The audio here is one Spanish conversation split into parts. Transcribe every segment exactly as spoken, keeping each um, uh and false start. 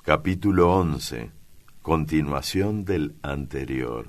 Capítulo once. Continuación del anterior.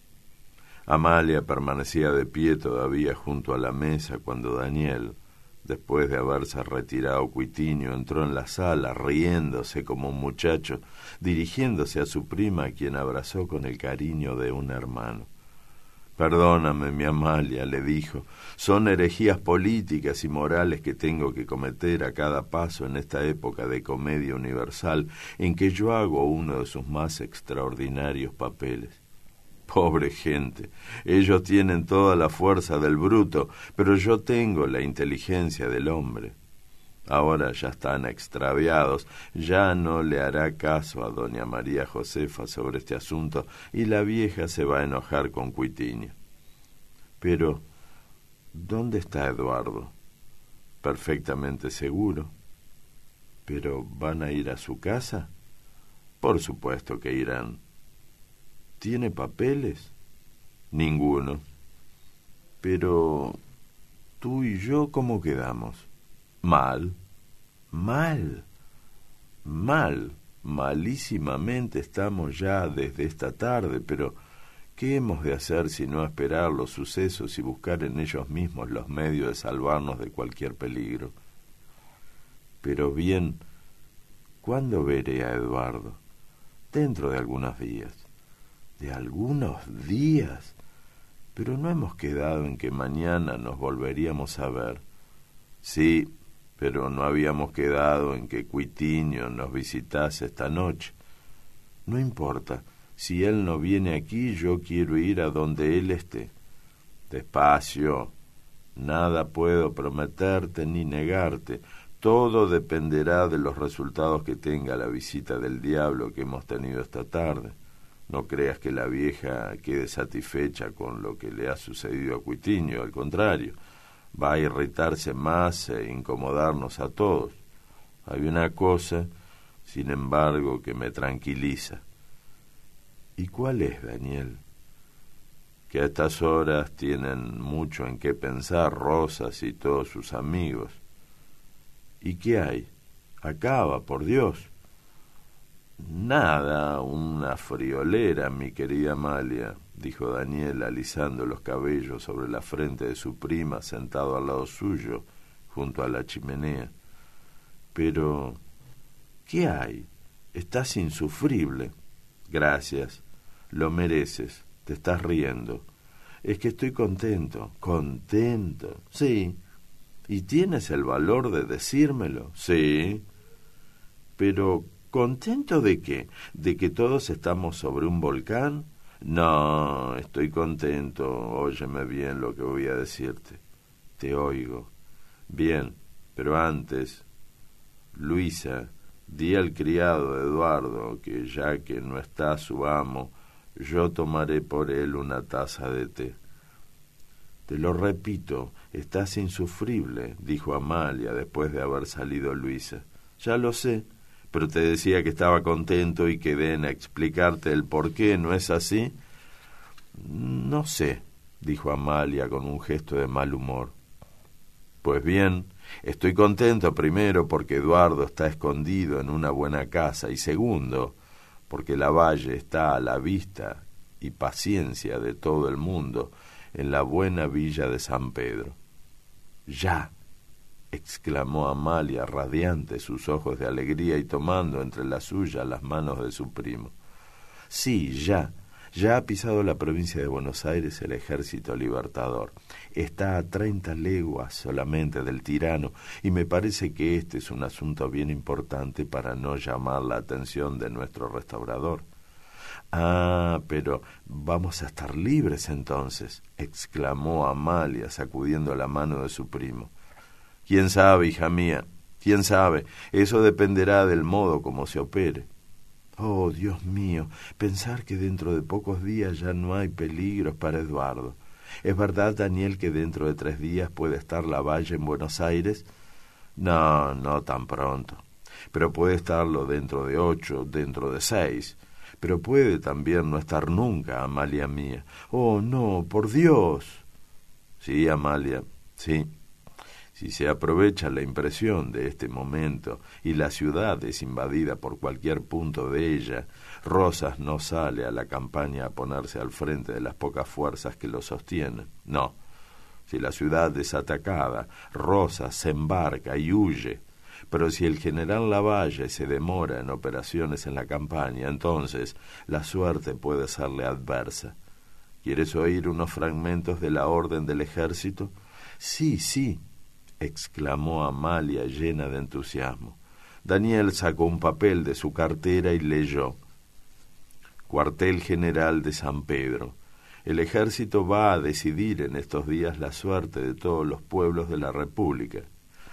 Amalia permanecía de pie todavía junto a la mesa cuando Daniel, después de haberse retirado Cuitinio, entró en la sala riéndose como un muchacho, dirigiéndose a su prima, a quien abrazó con el cariño de un hermano. «Perdóname, mi Amalia», le dijo, «son herejías políticas y morales que tengo que cometer a cada paso en esta época de comedia universal en que yo hago uno de sus más extraordinarios papeles. Pobre gente, ellos tienen toda la fuerza del bruto, pero yo tengo la inteligencia del hombre. Ahora ya están extraviados, ya no le hará caso a doña María Josefa sobre este asunto y la vieja se va a enojar con Cuitinio. Pero, ¿dónde está Eduardo? Perfectamente seguro. ¿Pero van a ir a su casa? Por supuesto que irán. ¿Tiene papeles? Ninguno. Pero, ¿tú y yo cómo quedamos? Mal. Mal. Mal. Malísimamente estamos ya desde esta tarde, pero ¿qué hemos de hacer sino esperar los sucesos y buscar en ellos mismos los medios de salvarnos de cualquier peligro? Pero bien, ¿cuándo veré a Eduardo? Dentro de algunos días. ¿De algunos días? Pero no hemos quedado en que mañana nos volveríamos a ver. Sí, pero no habíamos quedado en que Cuitinio nos visitase esta noche. No importa, si él no viene aquí, yo quiero ir a donde él esté. Despacio, nada puedo prometerte ni negarte. Todo dependerá de los resultados que tenga la visita del diablo que hemos tenido esta tarde. No creas que la vieja quede satisfecha con lo que le ha sucedido a Cuitinio, al contrario, va a irritarse más e incomodarnos a todos. Hay una cosa, sin embargo, que me tranquiliza. ¿Y cuál es, Daniel? Que a estas horas tienen mucho en qué pensar Rosas y todos sus amigos. ¿Y qué hay? Acaba, por Dios. Nada, una friolera, mi querida Amalia, dijo Daniel, alisando los cabellos sobre la frente de su prima, sentado al lado suyo, junto a la chimenea. Pero, ¿qué hay? Estás insufrible. Gracias, lo mereces, te estás riendo. Es que estoy contento, contento, sí. ¿Y tienes el valor de decírmelo? Sí. Pero, ¿contento de qué? ¿De que todos estamos sobre un volcán? No, estoy contento. Óyeme bien lo que voy a decirte. Te oigo. Bien, pero antes, Luisa, di al criado de Eduardo que ya que no está su amo, yo tomaré por él una taza de té. Te lo repito, estás insufrible, dijo Amalia después de haber salido Luisa. Ya lo sé. Pero te decía que estaba contento y quedé en explicarte el por qué, ¿no es así? No sé, dijo Amalia con un gesto de mal humor. Pues bien, estoy contento primero porque Eduardo está escondido en una buena casa y segundo, porque la valle está a la vista y paciencia de todo el mundo en la buena villa de San Pedro. Ya, exclamó Amalia, radiante, sus ojos de alegría y tomando entre las suyas las manos de su primo. Sí, ya, ya ha pisado la provincia de Buenos Aires el ejército libertador. Está a treinta leguas solamente del tirano y me parece que este es un asunto bien importante para no llamar la atención de nuestro restaurador. Ah, pero vamos a estar libres entonces, exclamó Amalia, sacudiendo la mano de su primo. ¿Quién sabe, hija mía? ¿Quién sabe? Eso dependerá del modo como se opere. Oh, Dios mío, pensar que dentro de pocos días ya no hay peligros para Eduardo. ¿Es verdad, Daniel, que dentro de tres días puede estar la valle en Buenos Aires? No, no tan pronto. Pero puede estarlo dentro de ocho, dentro de seis. Pero puede también no estar nunca, Amalia mía. Oh, no, por Dios. Sí, Amalia, sí. Si se aprovecha la impresión de este momento y la ciudad es invadida por cualquier punto de ella, Rosas no sale a la campaña a ponerse al frente de las pocas fuerzas que lo sostienen. No. Si la ciudad es atacada, Rosas se embarca y huye. Pero si el general Lavalle se demora en operaciones en la campaña, entonces la suerte puede serle adversa. ¿Quieres oír unos fragmentos de la orden del ejército? Sí, sí, exclamó Amalia llena de entusiasmo. Daniel sacó un papel de su cartera y leyó: Cuartel General de San Pedro. El ejército va a decidir en estos días la suerte de todos los pueblos de la República.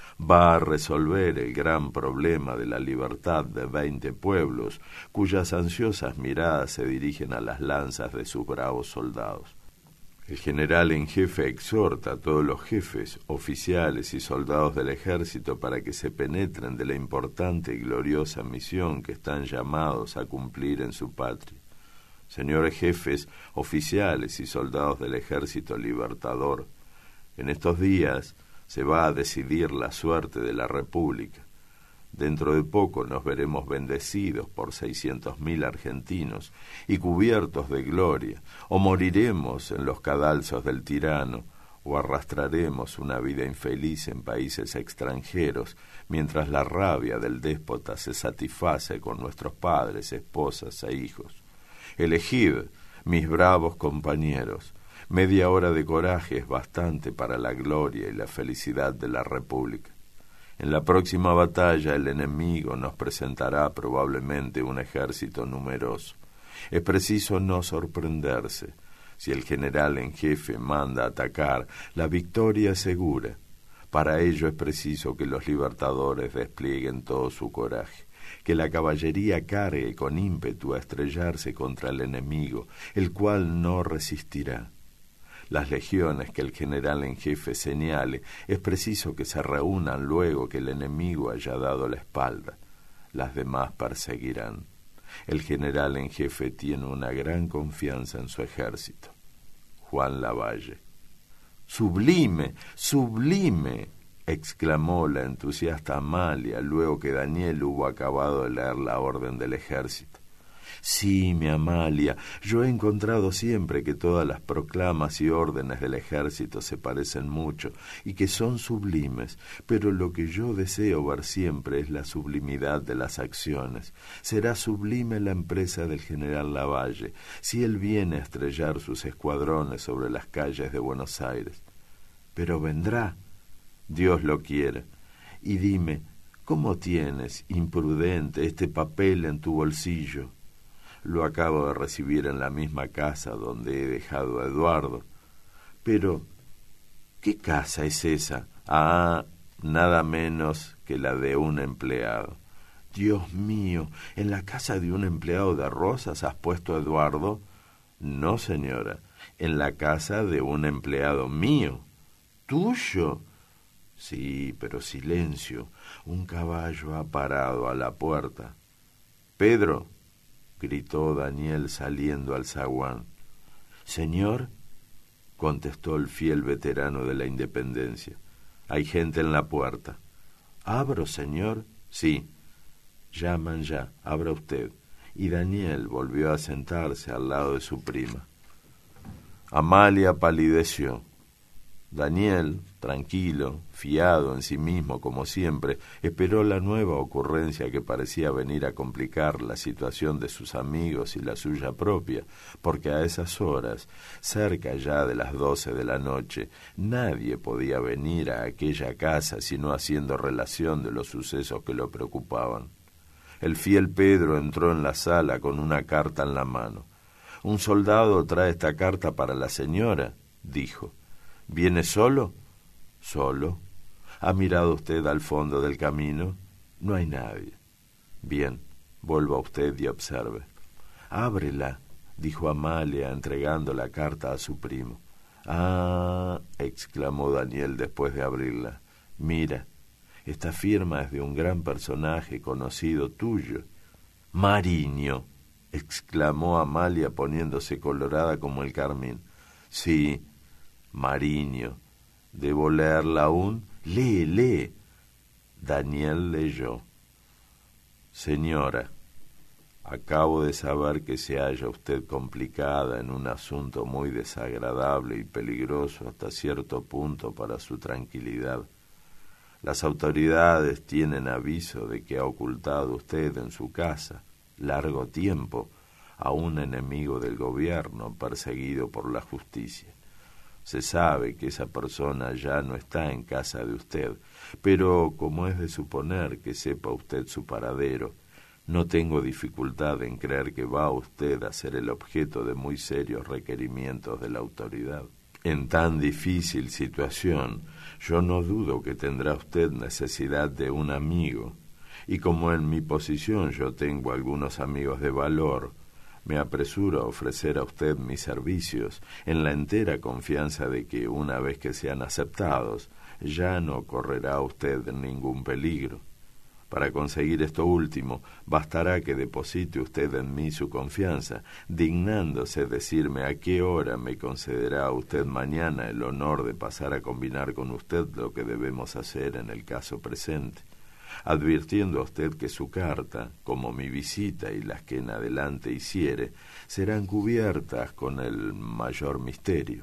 Va a resolver el gran problema de la libertad de veinte pueblos, cuyas ansiosas miradas se dirigen a las lanzas de sus bravos soldados. El general en jefe exhorta a todos los jefes, oficiales y soldados del ejército para que se penetren de la importante y gloriosa misión que están llamados a cumplir en su patria. Señores jefes, oficiales y soldados del ejército libertador, en estos días se va a decidir la suerte de la República. Dentro de poco nos veremos bendecidos por seiscientos mil argentinos y cubiertos de gloria, o moriremos en los cadalzos del tirano, o arrastraremos una vida infeliz en países extranjeros, mientras la rabia del déspota se satisface con nuestros padres, esposas e hijos. Elegid, mis bravos compañeros, media hora de coraje es bastante para la gloria y la felicidad de la República. En la próxima batalla el enemigo nos presentará probablemente un ejército numeroso. Es preciso no sorprenderse. Si el general en jefe manda atacar, la victoria es segura. Para ello es preciso que los libertadores desplieguen todo su coraje, que la caballería cargue con ímpetu a estrellarse contra el enemigo, el cual no resistirá. Las legiones que el general en jefe señale, es preciso que se reúnan luego que el enemigo haya dado la espalda. Las demás perseguirán. El general en jefe tiene una gran confianza en su ejército. Juan Lavalle. ¡Sublime! ¡Sublime!, exclamó la entusiasta Amalia luego que Daniel hubo acabado de leer la orden del ejército. Sí, mi Amalia, yo he encontrado siempre que todas las proclamas y órdenes del ejército se parecen mucho y que son sublimes, pero lo que yo deseo ver siempre es la sublimidad de las acciones. Será sublime la empresa del general Lavalle, si él viene a estrellar sus escuadrones sobre las calles de Buenos Aires. Pero vendrá, Dios lo quiere. Y dime, ¿cómo tienes, imprudente, este papel en tu bolsillo? Lo acabo de recibir en la misma casa donde he dejado a Eduardo. Pero, ¿qué casa es esa? Ah, nada menos que la de un empleado. Dios mío, ¿en la casa de un empleado de Rosas has puesto a Eduardo? No, señora, en la casa de un empleado mío. ¿Tuyo? Sí, pero silencio. Un caballo ha parado a la puerta. Pedro, gritó Daniel saliendo al zaguán. Señor, contestó el fiel veterano de la Independencia. Hay gente en la puerta. ¿Abro, señor? Sí. Llaman ya, abra usted. Y Daniel volvió a sentarse al lado de su prima. Amalia palideció. Daniel, tranquilo, fiado en sí mismo como siempre, esperó la nueva ocurrencia que parecía venir a complicar la situación de sus amigos y la suya propia, porque a esas horas, cerca ya de las doce de la noche, nadie podía venir a aquella casa sino haciendo relación de los sucesos que lo preocupaban. El fiel Pedro entró en la sala con una carta en la mano. «Un soldado trae esta carta para la señora», dijo. «¿Viene solo?» «Solo». «¿Ha mirado usted al fondo del camino?» «No hay nadie». «Bien, vuelva usted y observe». «Ábrela», dijo Amalia, entregando la carta a su primo. «Ah», exclamó Daniel después de abrirla. «Mira, esta firma es de un gran personaje conocido tuyo». «Mariño», exclamó Amalia poniéndose colorada como el carmín. «Sí, Mariño. Debo leerla aún», Lee, lee. Daniel leyó. Señora, acabo de saber que se halla usted complicada en un asunto muy desagradable y peligroso hasta cierto punto para su tranquilidad. Las autoridades tienen aviso de que ha ocultado usted en su casa, largo tiempo, a un enemigo del gobierno perseguido por la justicia. Se sabe que esa persona ya no está en casa de usted, pero como es de suponer que sepa usted su paradero, no tengo dificultad en creer que va usted a ser el objeto de muy serios requerimientos de la autoridad. En tan difícil situación, yo no dudo que tendrá usted necesidad de un amigo, y como en mi posición yo tengo algunos amigos de valor, me apresuro a ofrecer a usted mis servicios en la entera confianza de que una vez que sean aceptados, ya no correrá usted ningún peligro. Para conseguir esto último, bastará que deposite usted en mí su confianza, dignándose decirme a qué hora me concederá usted mañana el honor de pasar a combinar con usted lo que debemos hacer en el caso presente, advirtiendo a usted que su carta, como mi visita y las que en adelante hiciere, serán cubiertas con el mayor misterio.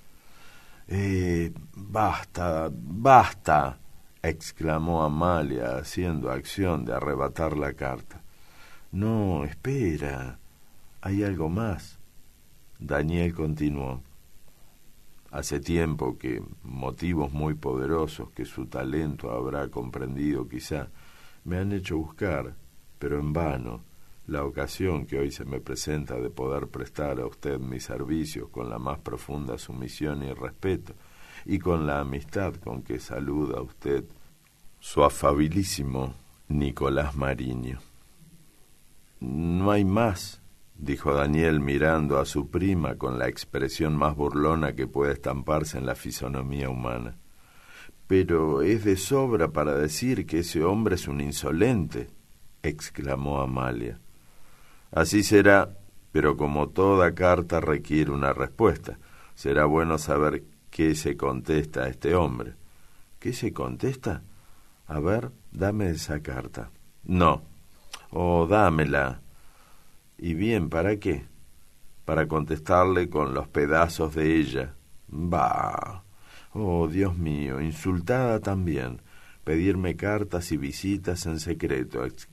Eh, basta, basta, exclamó Amalia, haciendo acción de arrebatar la carta. No, espera, hay algo más. Daniel continuó. Hace tiempo que motivos muy poderosos que su talento habrá comprendido quizá, me han hecho buscar, pero en vano, la ocasión que hoy se me presenta de poder prestar a usted mis servicios con la más profunda sumisión y respeto, y con la amistad con que saluda a usted su afabilísimo Nicolás Mariño. No hay más, dijo Daniel mirando a su prima con la expresión más burlona que puede estamparse en la fisonomía humana. Pero es de sobra para decir que ese hombre es un insolente, exclamó Amalia. Así será, pero como toda carta requiere una respuesta, será bueno saber qué se contesta a este hombre. ¿Qué se contesta? A ver, dame esa carta. No. Oh, dámela. ¿Y bien, para qué? Para contestarle con los pedazos de ella. Bah. Oh, Dios mío, insultada también. Pedirme cartas y visitas en secreto, ex-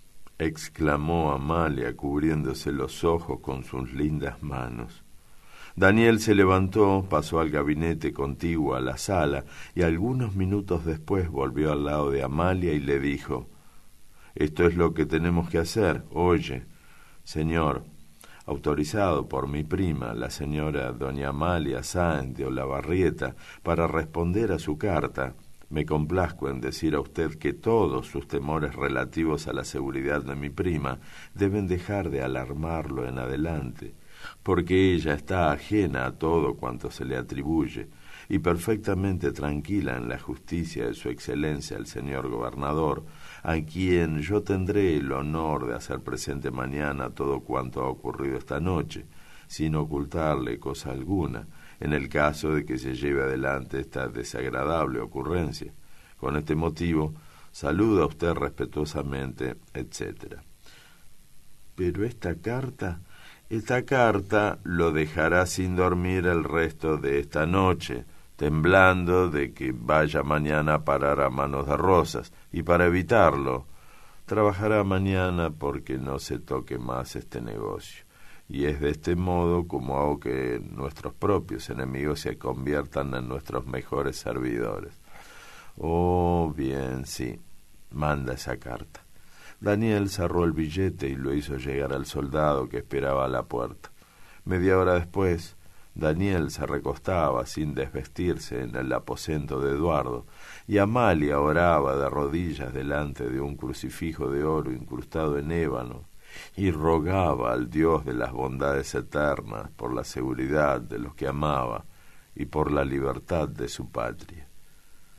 exclamó Amalia, cubriéndose los ojos con sus lindas manos. Daniel se levantó, pasó al gabinete contiguo a la sala y algunos minutos después volvió al lado de Amalia y le dijo: «Esto es lo que tenemos que hacer. Oye, señor, autorizado por mi prima, la señora doña Amalia Sáenz de Olavarrieta, para responder a su carta, me complazco en decir a usted que todos sus temores relativos a la seguridad de mi prima deben dejar de alarmarlo en adelante, porque ella está ajena a todo cuanto se le atribuye y perfectamente tranquila en la justicia de su excelencia el señor gobernador, a quien yo tendré el honor de hacer presente mañana todo cuanto ha ocurrido esta noche, sin ocultarle cosa alguna, en el caso de que se lleve adelante esta desagradable ocurrencia. Con este motivo, saluda a usted respetuosamente, etcétera. Pero esta carta... Esta carta lo dejará sin dormir el resto de esta noche, temblando de que vaya mañana a parar a manos de Rosas, y para evitarlo, trabajará mañana porque no se toque más este negocio. Y es de este modo como hago que nuestros propios enemigos se conviertan en nuestros mejores servidores. Oh, bien, sí, manda esa carta». Daniel cerró el billete y lo hizo llegar al soldado que esperaba a la puerta. Media hora después, Daniel se recostaba sin desvestirse en el aposento de Eduardo, y Amalia oraba de rodillas delante de un crucifijo de oro incrustado en ébano, y rogaba al Dios de las bondades eternas por la seguridad de los que amaba y por la libertad de su patria.